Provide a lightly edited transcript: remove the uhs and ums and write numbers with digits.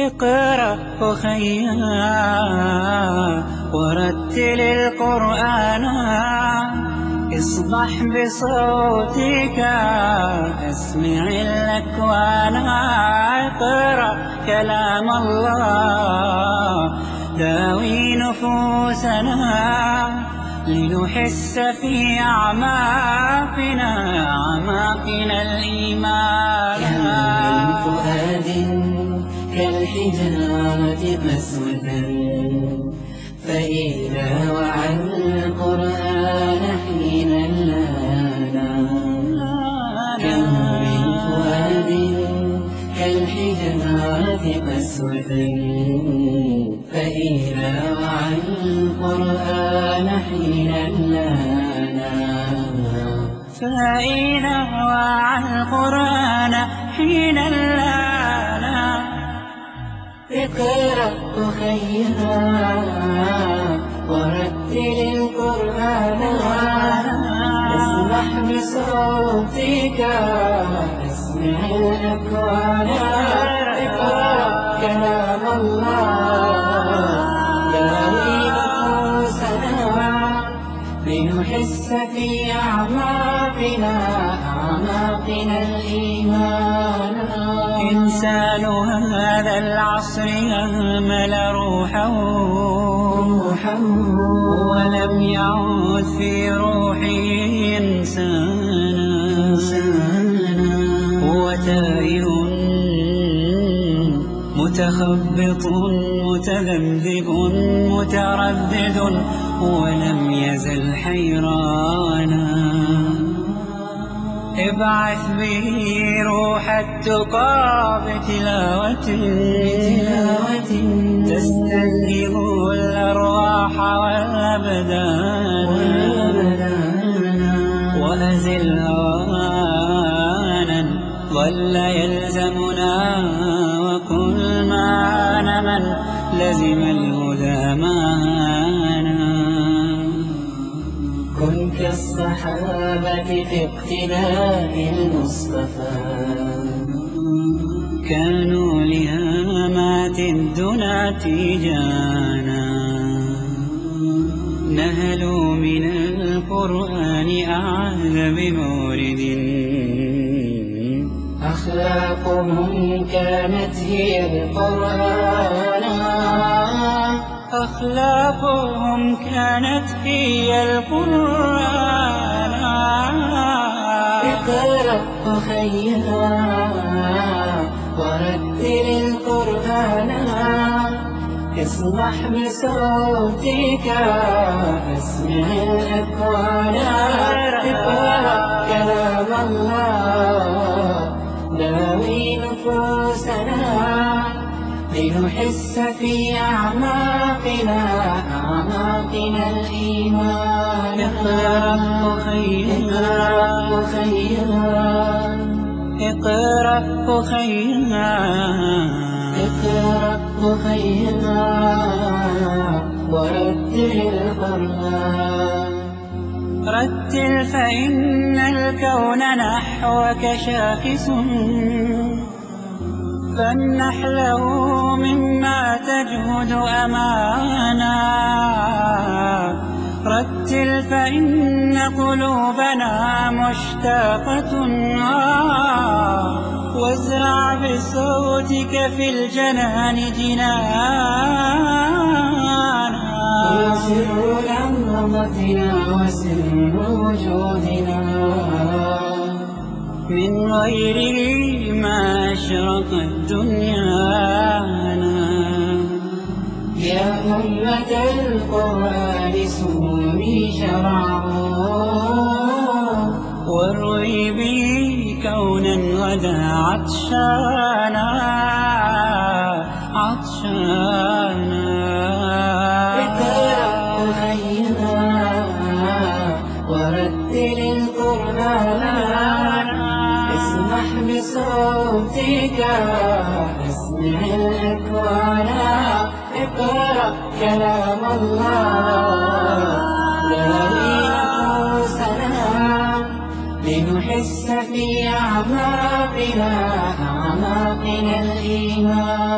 اقرأ أخيا ورتل القرآن، اصبح بصوتك اسمع الأكوان. اقرأ كلام الله داوي نفوسنا، لنحس في أعماقنا الإيمان. كم من فؤاد كالحجارة قسوة، فإذا وعى القرآن حين لانا. كم من فؤاد كالحجارة قسوة، فإذا وعى القرآن حين لانا. فإذا وعى القرآن حين لانا. اقرأ أخيا ورتل القرآن، اسمح بصوتك اسمع الأكوان. اقرأ كلام الله داوي نفوسنا، لنحس في أعماقنا الإيمان. إنسان هذا العصر أهمل روحه، ولم يعد في روحه إنسانا. هو تائه متخبط متذبذب متردد، ولم يزل حيرانا. ابعث به روح التقى بتلاوة تستنجب الأرواح والأبدان. وأزل هوانا ظل يلزمنا، وكل ما من لزم الهدى معنا. كن كالصحابة في اقتداء المصطفى، كانوا لهامات الدنا تيجانا. نهلوا من القرآن أعذ بمورد، أخلاقهم كانت هي القرآن. أخلاقهم كانت هي القرآن. اقرأ أخيا ورتل القرآن، اصبح بصوتك اسمع الأكوان. اقرأ كلام الله داوي نفوسنا، لنحس في أعماقنا الإيمان. اقرأ أخيا اقرأ أخيا اقرأ أخيا ورتل القرآن. رتل فإن الكون نحوك شاخص، فامنحله مما تجهد أمانا. رتل فإن قلوبنا مشتاقة، وازرع بصوتك في الجنان جنانا. وسر لحظتنا وسر وجودنا، من غيره ما أشرقت دنيانا. يا أمة القرآن سمي شرعه، واروي به كونا غدا عطشانا. اقرأ أخيا ورتل القرآن، اسمح بصوتك اسمع الأكوان. اقرأ كلام الله داوي نفوسنا، لنحس في أعماقنا الإيمان.